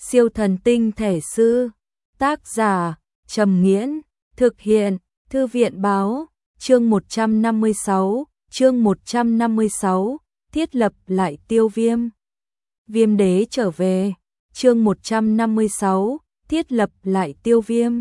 Siêu thần tinh thể sư. Tác giả Trầm Nghiễn. Thực hiện Thư viện báo. Chương 156. Chương 156. Thiết lập lại Tiêu Viêm. Viêm đế trở về. Chương 156. Thiết lập lại Tiêu Viêm.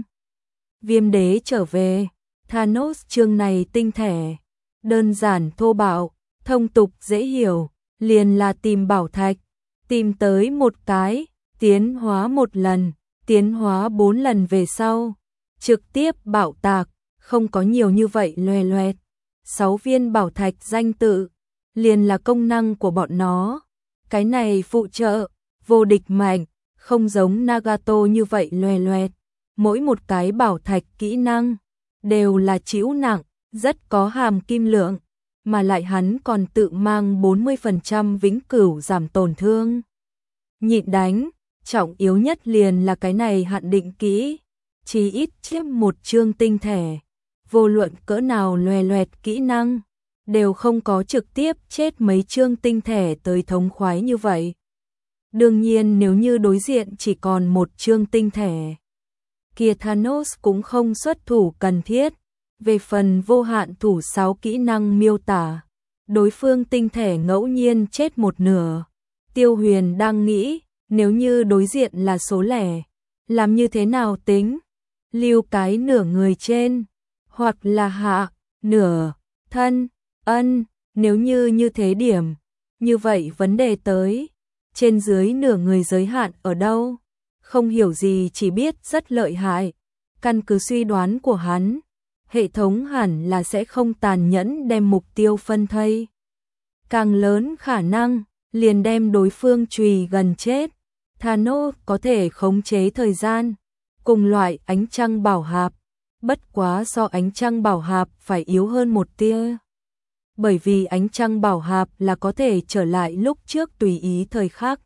Viêm đế trở về. Thanos chương này tinh thể. Đơn giản thô bạo, thông tục dễ hiểu, liền là tìm bảo thạch. Tìm tới một cái, tiến hóa một lần, tiến hóa 4 lần về sau. Trực tiếp bạo tạc, không có nhiều như vậy loè loẹt. 6 viên bảo thạch danh tự, liền là công năng của bọn nó. Cái này phụ trợ, vô địch mạnh, không giống Nagato như vậy loè loẹt. Mỗi một cái bảo thạch kỹ năng, đều là trĩu nặng, rất có hàm kim lượng, mà lại hắn còn tự mang 40% vĩnh cửu giảm tổn thương. Nhịn đánh, trọng yếu nhất liền là cái này hạn định kỹ, chỉ ít chiếm một chương tinh thể. Vô luận cỡ nào loè loẹt kỹ năng, đều không có trực tiếp chết mấy chương tinh thể tới thống khoái như vậy. Đương nhiên nếu như đối diện chỉ còn một chương tinh thể, kia Thanos cũng không xuất thủ cần thiết. Về phần vô hạn thủ 6 kỹ năng miêu tả, đối phương tinh thể ngẫu nhiên chết một nửa. Tiêu Huyền đang nghĩ, nếu như đối diện là số lẻ, làm như thế nào tính? Lưu cái nửa người trên, hoặc là hạ, nửa, thân, ân, nếu như thế điểm. Như vậy vấn đề tới, trên dưới nửa người giới hạn ở đâu? Không hiểu gì chỉ biết rất lợi hại. Căn cứ suy đoán của hắn, hệ thống hẳn là sẽ không tàn nhẫn đem mục tiêu phân thây. Càng lớn khả năng, liền đem đối phương chùy gần chết. Thanos có thể khống chế thời gian, cùng loại ánh trăng bảo hạp, bất quá so ánh trăng bảo hạp phải yếu hơn một tia. Bởi vì ánh trăng bảo hạp là có thể trở lại lúc trước tùy ý thời khắc,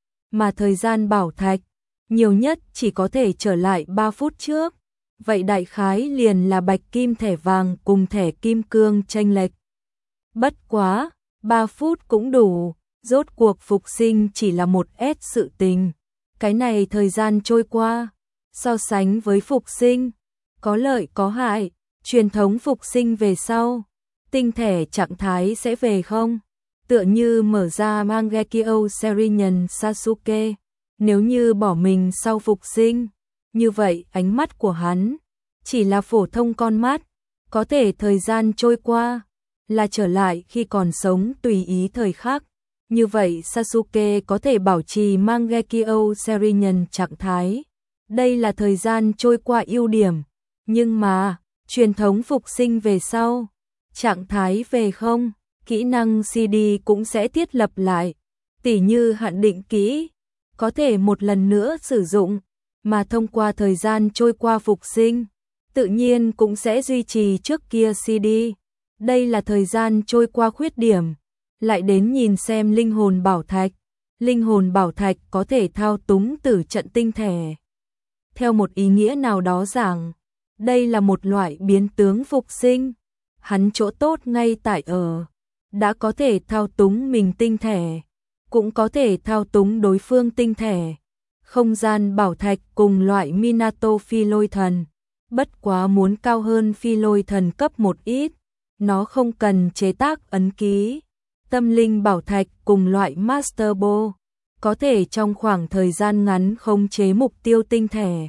mà thời gian bảo thạch, nhiều nhất chỉ có thể trở lại 3 phút trước. Vậy đại khái liền là bạch kim thẻ vàng cùng thẻ kim cương chênh lệch. Bất quá, 3 phút cũng đủ, rốt cuộc phục sinh chỉ là một S sự tình. Cái này thời gian trôi qua, so sánh với phục sinh, có lợi có hại. Truyền thống phục sinh về sau, tinh thể trạng thái sẽ về không? Tựa như mở ra Mangekyo Shuriken Sasuke, nếu như bỏ mình sau phục sinh, như vậy ánh mắt của hắn chỉ là phổ thông con mắt, có thể thời gian trôi qua là trở lại khi còn sống tùy ý thời khắc. Như vậy Sasuke có thể bảo trì Mangekyo Shuriken trạng thái. Đây là thời gian trôi qua ưu điểm, nhưng mà truyền thống phục sinh về sau, trạng thái về không, kỹ năng CD cũng sẽ thiết lập lại, tỉ như hạn định kỹ, có thể một lần nữa sử dụng, mà thông qua thời gian trôi qua phục sinh, tự nhiên cũng sẽ duy trì trước kia CD. Đây là thời gian trôi qua khuyết điểm. Lại đến nhìn xem linh hồn bảo thạch. Linh hồn bảo thạch có thể thao túng tử trận tinh thể. Theo một ý nghĩa nào đó giảng, đây là một loại biến tướng phục sinh. Hắn chỗ tốt ngay tại ở, đã có thể thao túng mình tinh thể, cũng có thể thao túng đối phương tinh thể. Không gian bảo thạch cùng loại Minato phi lôi thần, bất quá muốn cao hơn phi lôi thần cấp một ít, nó không cần chế tác ấn ký. Tâm linh bảo thạch cùng loại Master Ball, có thể trong khoảng thời gian ngắn khống chế mục tiêu tinh thể.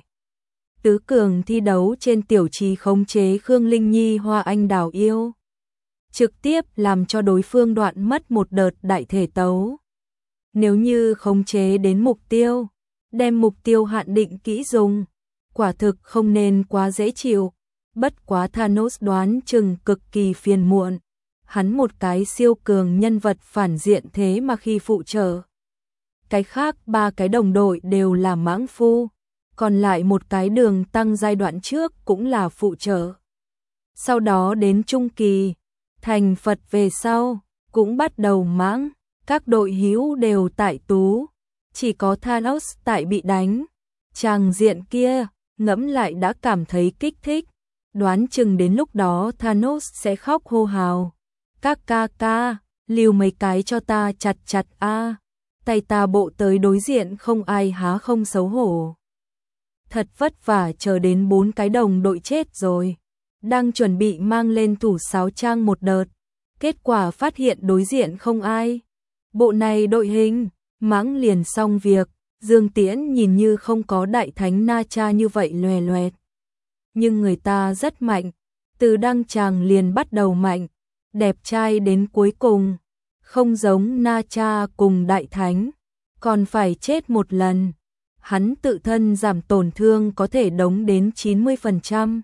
Tứ cường thi đấu trên tiểu trì khống chế Khương Linh Nhi Hoa Anh Đào Yêu, trực tiếp làm cho đối phương đoạn mất một đợt đại thể tấu. Nếu như khống chế đến mục tiêu, đem mục tiêu hạn định kỹ dùng, quả thực không nên quá dễ chịu. Bất quá Thanos đoán chừng cực kỳ phiền muộn. Hắn một cái siêu cường nhân vật phản diện thế mà khi phụ trợ. Cái khác 3 cái đồng đội đều là mãng phu, còn lại một cái đường tăng giai đoạn trước cũng là phụ trợ. Sau đó đến trung kỳ, thành Phật về sau, cũng bắt đầu mãng, các đội hữu đều tại tú, chỉ có Thanos tại bị đánh. Tràng diện kia, ngẫm lại đã cảm thấy kích thích, đoán chừng đến lúc đó Thanos sẽ khóc hô hào. Các ca ca, lưu mấy cái cho ta chặt chặt a. tay ta bộ tới đối diện không ai há không xấu hổ. Thật vất vả chờ đến 4 cái đồng đội chết rồi. Đang chuẩn bị mang lên thủ sáo trang một đợt. Kết quả phát hiện đối diện không ai. Bộ này đội hình, mãng liền xong việc. Dương Tiễn nhìn như không có đại thánh Na Cha như vậy loè loẹt. Nhưng người ta rất mạnh. Từ đăng tràng liền bắt đầu mạnh. Đẹp trai đến cuối cùng. Không giống Na Cha cùng đại thánh. Còn phải chết một lần. Hắn tự thân giảm tổn thương có thể đống đến 90%.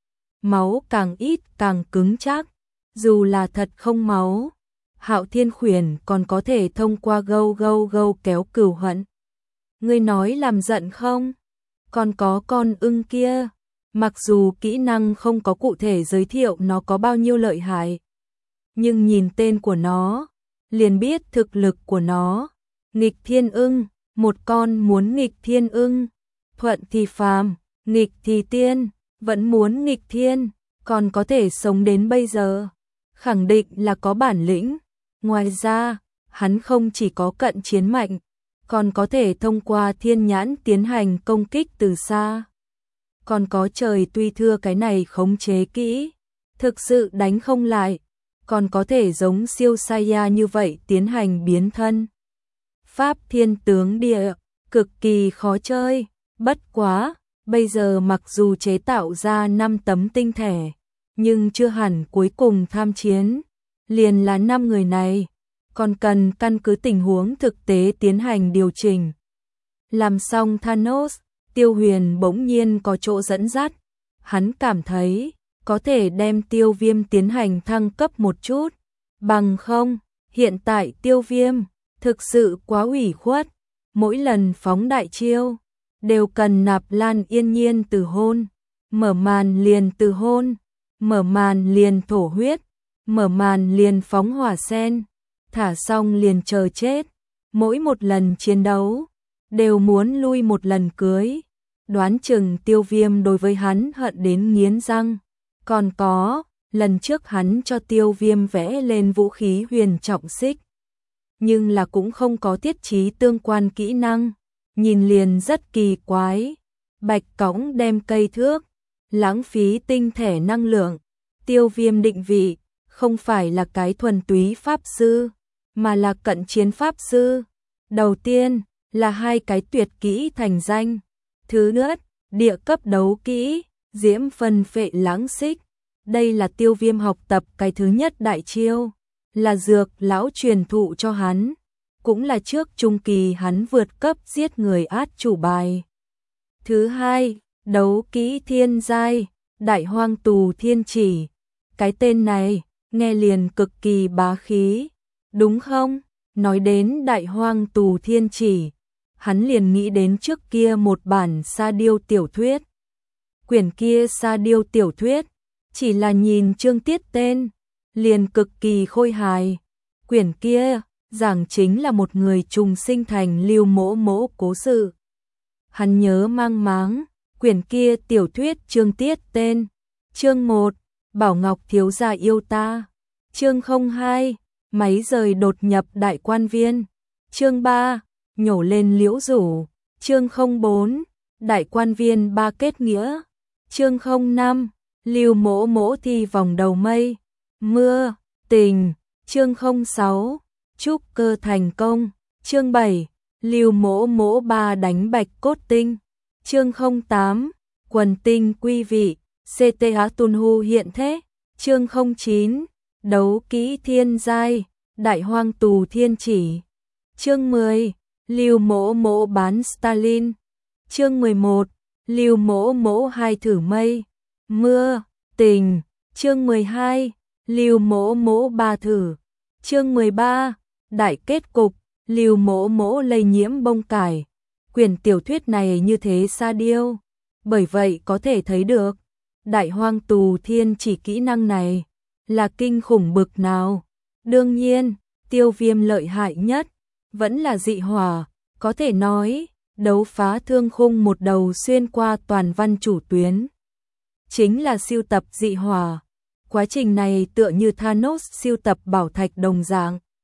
Máu càng ít càng cứng chắc. Dù là thật không máu, Hạo Thiên Khuyển còn có thể thông qua gâu kéo cừu hận. Ngươi nói làm giận không? Còn có con ưng kia, mặc dù kỹ năng không có cụ thể giới thiệu nó có bao nhiêu lợi hại, nhưng nhìn tên của nó, liền biết thực lực của nó. Nghịch thiên ưng, một con muốn nghịch thiên ưng, thuận thì phàm, nghịch thì tiên, vẫn muốn nghịch thiên, còn có thể sống đến bây giờ, khẳng định là có bản lĩnh. Ngoài ra, hắn không chỉ có cận chiến mạnh, còn có thể thông qua thiên nhãn tiến hành công kích từ xa. Còn có trời tuy thưa cái này khống chế kỹ, thực sự đánh không lại, còn có thể giống siêu Saiya như vậy tiến hành biến thân. Pháp thiên tướng địa, cực kỳ khó chơi, bất quá, bây giờ mặc dù chế tạo ra 5 tấm tinh thể, nhưng chưa hẳn cuối cùng tham chiến, liền là 5 người này, còn cần căn cứ tình huống thực tế tiến hành điều chỉnh. Làm xong Thanos, Tiêu Huyền bỗng nhiên có chỗ dẫn dắt, hắn cảm thấy có thể đem Tiêu Viêm tiến hành thăng cấp một chút, bằng không, hiện tại Tiêu Viêm thực sự quá ủy khuất, mỗi lần phóng đại chiêu đều cần nạp Lan Yên Nhiên từ hôn, mở màn liền từ hôn, mở màn liền thổ huyết, mở màn liền phóng hỏa sen, thả xong liền chờ chết, mỗi một lần chiến đấu đều muốn lui một lần cưới. Đoán chừng Tiêu Viêm đối với hắn hận đến nghiến răng. Còn có, lần trước hắn cho Tiêu Viêm vẽ lên vũ khí huyền trọng xích, nhưng là cũng không có tiết trí tương quan kỹ năng, nhìn liền rất kỳ quái. Bạch cõng đem cây thước, lãng phí tinh thể năng lượng. Tiêu Viêm định vị, không phải là cái thuần túy pháp sư, mà là cận chiến pháp sư. Đầu tiên, là 2 cái tuyệt kỹ thành danh. Thứ nhất, địa cấp đấu kỹ, diễm phân phệ lãng xích. Đây là Tiêu Viêm học tập cái thứ nhất đại chiêu, là dược lão truyền thụ cho hắn, cũng là trước trung kỳ hắn vượt cấp giết người át chủ bài. Thứ hai, đấu kỹ thiên giai, đại hoang tù thiên chỉ. Cái tên này, nghe liền cực kỳ bá khí, đúng không? Nói đến đại hoang tù thiên chỉ, hắn liền nghĩ đến trước kia một bản sa điêu tiểu thuyết. Quyển kia sa điêu tiểu thuyết, chỉ là nhìn chương tiết tên, liền cực kỳ khôi hài. Quyển kia, giảng chính là một người trùng sinh thành Lưu Mỗ Mỗ cố sự. Hắn nhớ mang máng, quyển kia tiểu thuyết chương tiết tên. Chương 1, Bảo Ngọc thiếu gia yêu ta. Chương 02, máy rời đột nhập đại quan viên. Chương 3, nhổ lên liễu rủ. Chương 04, đại quan viên 3 kết nghĩa. Chương 05, Lưu Mỗ Mỗ thi vòng đầu mây. Mưa, tình. Chương 06, trúc cơ thành công. Chương 7, Lưu Mỗ Mỗ 3 đánh bạch cốt tinh. Chương 08, quần tinh quy vị, CTA Tunhu hiện thế. Chương 09, đấu kỹ thiên giai, đại hoang tù thiên chỉ. Chương 10, Lưu Mỗ Mỗ bán Stalin. Chương 11, Lưu Mỗ Mỗ 2 thử mây. Mưa, tình. Chương 12, Lưu Mỗ Mỗ 3 thử. Chương 13, đại kết cục, Lưu Mỗ Mỗ lây nhiễm bông cải. Quyển tiểu thuyết này như thế sa điêu, bởi vậy có thể thấy được, đại hoang tù thiên chỉ kỹ năng này là kinh khủng bực nào. Đương nhiên, Tiêu Viêm lợi hại nhất vẫn là dị hỏa, có thể nói, đấu phá thương khung một đầu xuyên qua toàn văn chủ tuyến. Chính là siêu tập dị hỏa. Quá trình này tựa như Thanos siêu tập bảo thạch đồng dạng.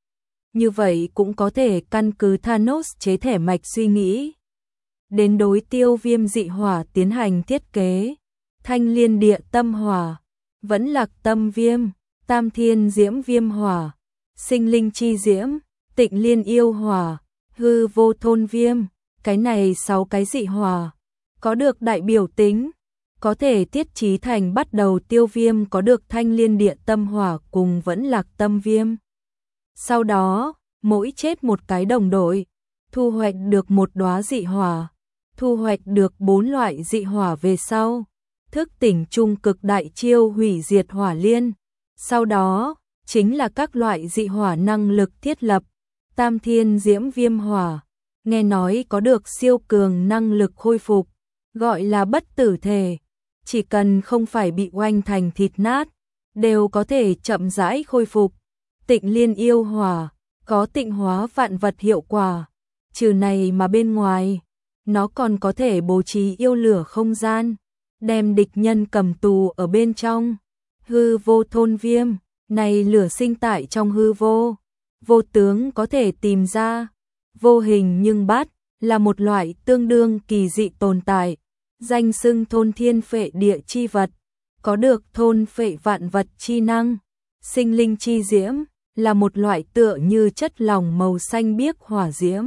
như vậy cũng có thể căn cứ Thanos chế thẻ mạch suy nghĩ. Đến đối Tiêu Viêm dị hỏa tiến hành thiết kế. Thanh Liên Địa Tâm Hỏa, Vẫn Lạc Tâm Viêm, Tam Thiên Diễm Viêm Hỏa, Sinh Linh Chi Diễm, Tịnh Liên Yêu Hỏa, Hư Vô Thôn Viêm. Cái này 6 cái dị hỏa có được đại biểu tính, có thể thiết trí thành bắt đầu Tiêu Viêm có được Thanh Liên Địa Tâm Hỏa cùng Vẫn Lạc Tâm Viêm. Sau đó, mỗi chết một cái đồng đội, thu hoạch được một đóa dị hỏa, thu hoạch được 4 loại dị hỏa về sau, thức tỉnh trung cực đại chiêu hủy diệt hỏa liên. Sau đó, chính là các loại dị hỏa năng lực thiết lập. Tam Thiên Diễm Viêm Hỏa, nghe nói có được siêu cường năng lực khôi phục, gọi là bất tử thể, chỉ cần không phải bị oanh thành thịt nát, đều có thể chậm rãi khôi phục. Tịnh Liên Yêu Hỏa, có tịnh hóa vạn vật hiệu quả, trừ này mà bên ngoài, nó còn có thể bố trí yêu lửa không gian, đem địch nhân cầm tù ở bên trong. Hư Vô Thôn Viêm, này lửa sinh tại trong hư vô, vô tướng có thể tìm ra, vô hình nhưng bắt, là một loại tương đương kỳ dị tồn tại, danh xưng thôn thiên phệ địa chi vật, có được thôn phệ vạn vật chi năng. Sinh Linh Chi Diễm, là một loại tựa như chất lỏng màu xanh biếc hỏa diễm.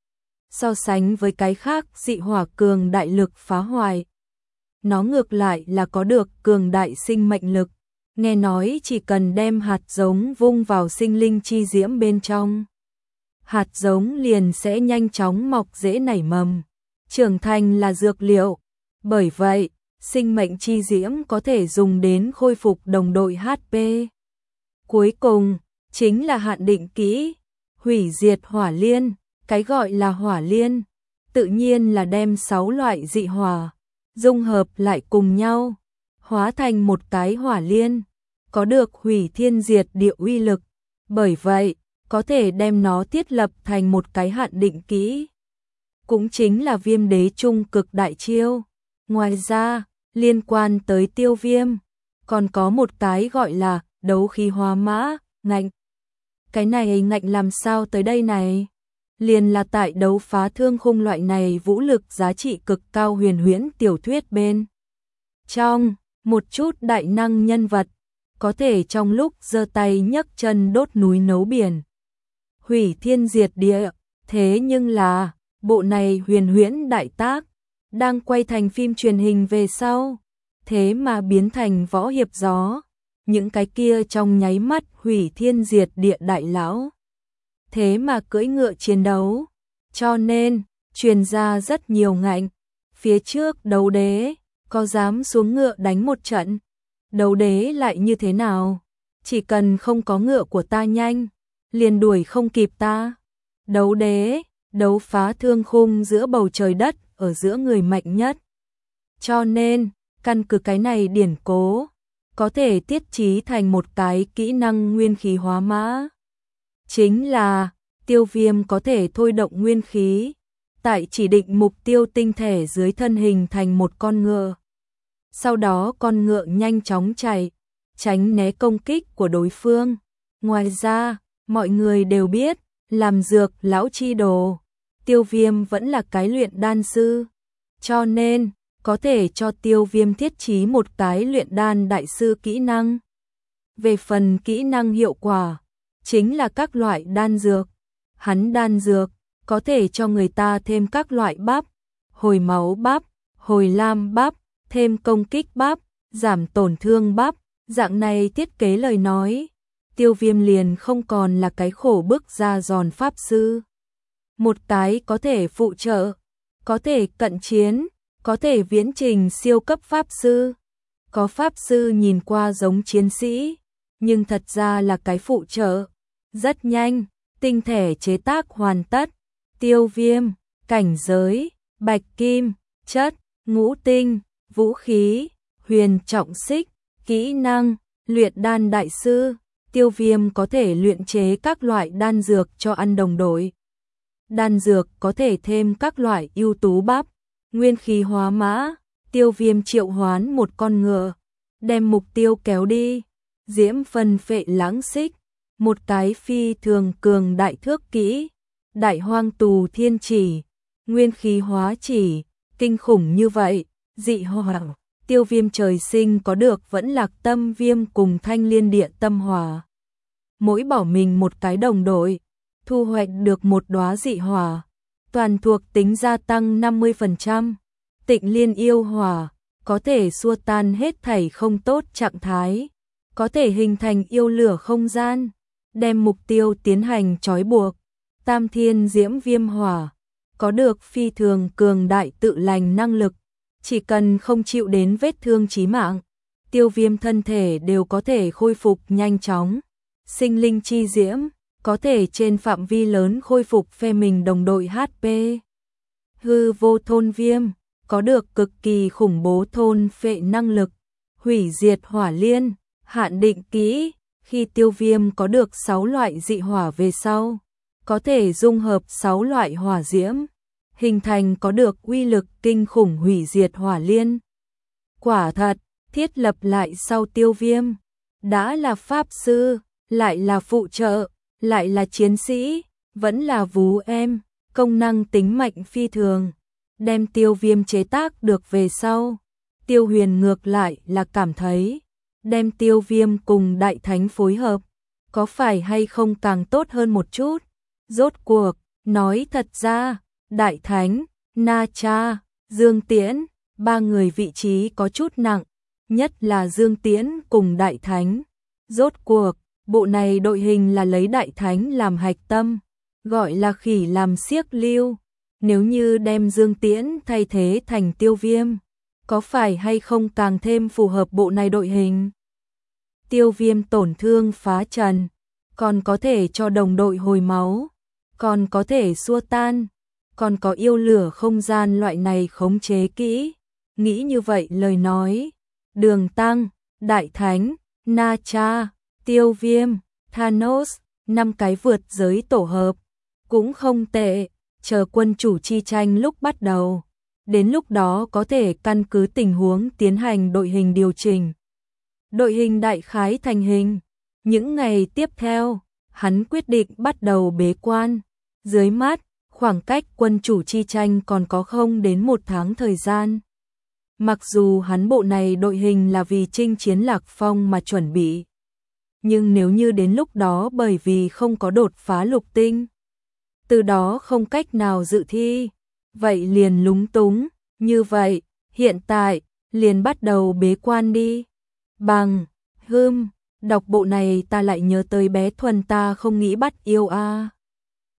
So sánh với cái khác dị hỏa cường đại lực phá hoại, nó ngược lại là có được cường đại sinh mệnh lực. Nghe nói chỉ cần đem hạt giống vung vào Sinh Linh Chi Diễm bên trong, hạt giống liền sẽ nhanh chóng mọc rễ nảy mầm, trưởng thành là dược liệu. Bởi vậy, sinh mệnh chi diễm có thể dùng đến khôi phục đồng đội HP. Cuối cùng, chính là hạn định kỹ, hủy diệt hỏa liên. Cái gọi là hỏa liên, tự nhiên là đem 6 loại dị hỏa dung hợp lại cùng nhau, hóa thành một cái hỏa liên, có được hủy thiên diệt địa uy lực. Bởi vậy, có thể đem nó thiết lập thành một cái hạn định kỹ, cũng chính là Viêm Đế trung cực đại chiêu. Ngoài ra, liên quan tới Tiêu Viêm, còn có một cái gọi là đấu khí hóa mã, ngạnh. Cái này ngạnh làm sao tới đây này? Liền là tại đấu phá thương khung loại này vũ lực giá trị cực cao huyền huyễn tiểu thuyết bên trong, một chút đại năng nhân vật, có thể trong lúc giơ tay nhấc chân đốt núi nấu biển, hủy thiên diệt địa. Thế nhưng là, bộ này huyền huyễn đại tác, đang quay thành phim truyền hình về sau, thế mà biến thành võ hiệp gió. Những cái kia trong nháy mắt hủy thiên diệt địa đại lão, thế mà cưỡi ngựa chiến đấu, cho nên truyền ra rất nhiều ngạnh. Phía trước đấu đế, có dám xuống ngựa đánh một trận? Đấu đế lại như thế nào? Chỉ cần không có ngựa của ta nhanh, liền đuổi không kịp ta. Đấu đế, đấu phá thương khung giữa bầu trời đất, ở giữa người mạnh nhất. Cho nên, căn cứ cái này điển cố, có thể tiết trí thành một cái kỹ năng nguyên khí hóa mã. Chính là, Tiêu Viêm có thể thôi động nguyên khí, tại chỉ định mục tiêu tinh thể dưới thân hình thành một con ngựa. Sau đó con ngựa nhanh chóng chạy, tránh né công kích của đối phương. Ngoài ra, mọi người đều biết, làm dược lão chi đồ, Tiêu Viêm vẫn là cái luyện đan sư. Cho nên, có thể cho Tiêu Viêm thiết trí một cái luyện đan đại sư kỹ năng. Về phần kỹ năng hiệu quả, chính là các loại đan dược. Hắn đan dược, có thể cho người ta thêm các loại bắp, hồi máu bắp, hồi lam bắp, thêm công kích bắp, giảm tổn thương bắp. Dạng này thiết kế lời nói, Tiêu Viêm liền không còn là cái khổ bức ra giòn pháp sư. Một cái có thể phụ trợ, có thể cận chiến, có thể viễn trình siêu cấp pháp sư. Có pháp sư nhìn qua giống chiến sĩ, nhưng thật ra là cái phụ trợ. Rất nhanh, tinh thể chế tác hoàn tất. Tiêu Viêm, cảnh giới, bạch kim, chất, ngũ tinh, vũ khí, huyền trọng xích, kỹ năng, luyện đan đại sư. Tiêu Viêm có thể luyện chế các loại đan dược cho ăn đồng đội. Đan dược có thể thêm các loại ưu tú bắp. Nguyên khí hóa mã, Tiêu Viêm triệu hoán một con ngựa, đem mục tiêu kéo đi. Diễm phân phệ lãng xích, một cái phi thường cường đại thước kỹ, đại hoang tù thiên chỉ, nguyên khí hóa chỉ, kinh khủng như vậy, dị hỏa, Tiêu Viêm trời sinh có được vẫn Lạc Tâm Viêm cùng Thanh Liên Địa Tâm Hỏa. Mỗi bỏ mình một cái đồng đội, thu hoạch được một đóa dị hỏa, toàn thuộc tính gia tăng 50%, Tịnh Liên yêu hỏa, có thể xua tan hết thảy không tốt trạng thái, có thể hình thành yêu lửa không gian, đem mục tiêu tiến hành trói buộc, Tam Thiên Diễm Viêm hỏa, có được phi thường cường đại tự lành năng lực, chỉ cần không chịu đến vết thương chí mạng, Tiêu Viêm thân thể đều có thể khôi phục nhanh chóng. Sinh linh chi diễm, có thể trên phạm vi lớn khôi phục phe mình đồng đội HP. Hư vô thôn viêm, có được cực kỳ khủng bố thôn phệ năng lực. Hủy diệt hỏa liên, hạn định kỹ, khi Tiêu Viêm có được 6 loại dị hỏa về sau, có thể dung hợp 6 loại hỏa diễm, hình thành có được uy lực kinh khủng hủy diệt hỏa liên. Quả thật, thiết lập lại sau Tiêu Viêm, đã là pháp sư, lại là phụ trợ, lại là chiến sĩ, vẫn là vú em, công năng tính mạnh phi thường, đem Tiêu Viêm chế tác được về sau. Tiêu Huyền ngược lại là cảm thấy, đem Tiêu Viêm cùng Đại Thánh phối hợp, có phải hay không càng tốt hơn một chút. Rốt cuộc, nói thật ra, Đại Thánh, Na Cha, Dương Tiễn, ba người vị trí có chút nặng, nhất là Dương Tiễn cùng Đại Thánh. Rốt cuộc, bộ này đội hình là lấy Đại Thánh làm hạch tâm, gọi là khỉ làm xiếc lưu. Nếu như đem Dương Tiễn thay thế thành Tiêu Viêm, có phải hay không càng thêm phù hợp bộ này đội hình? Tiêu Viêm tổn thương phá trần, còn có thể cho đồng đội hồi máu, còn có thể xua tan, còn có yêu lửa không gian loại này khống chế kỹ. Nghĩ như vậy lời nói, Đường Tăng, Đại Thánh, Na Cha, Tiêu Viêm, Thanos, 5 cái vượt giới tổ hợp, cũng không tệ, chờ quân chủ chi tranh lúc bắt đầu. Đến lúc đó có thể căn cứ tình huống tiến hành đội hình điều chỉnh. Đội hình đại khái thành hình. Những ngày tiếp theo, hắn quyết định bắt đầu bế quan. Dưới mắt, khoảng cách quân chủ chi tranh còn có không đến 1 tháng thời gian. Mặc dù hắn bộ này đội hình là vì chinh chiến Lạc Phong mà chuẩn bị, nhưng nếu như đến lúc đó bởi vì không có đột phá lục tinh, từ đó không cách nào dự thi, vậy liền lúng túng. Như vậy, hiện tại, liền bắt đầu bế quan đi. Bằng, đọc bộ này ta lại nhớ tới bé Thuần ta không nghĩ bắt yêu a.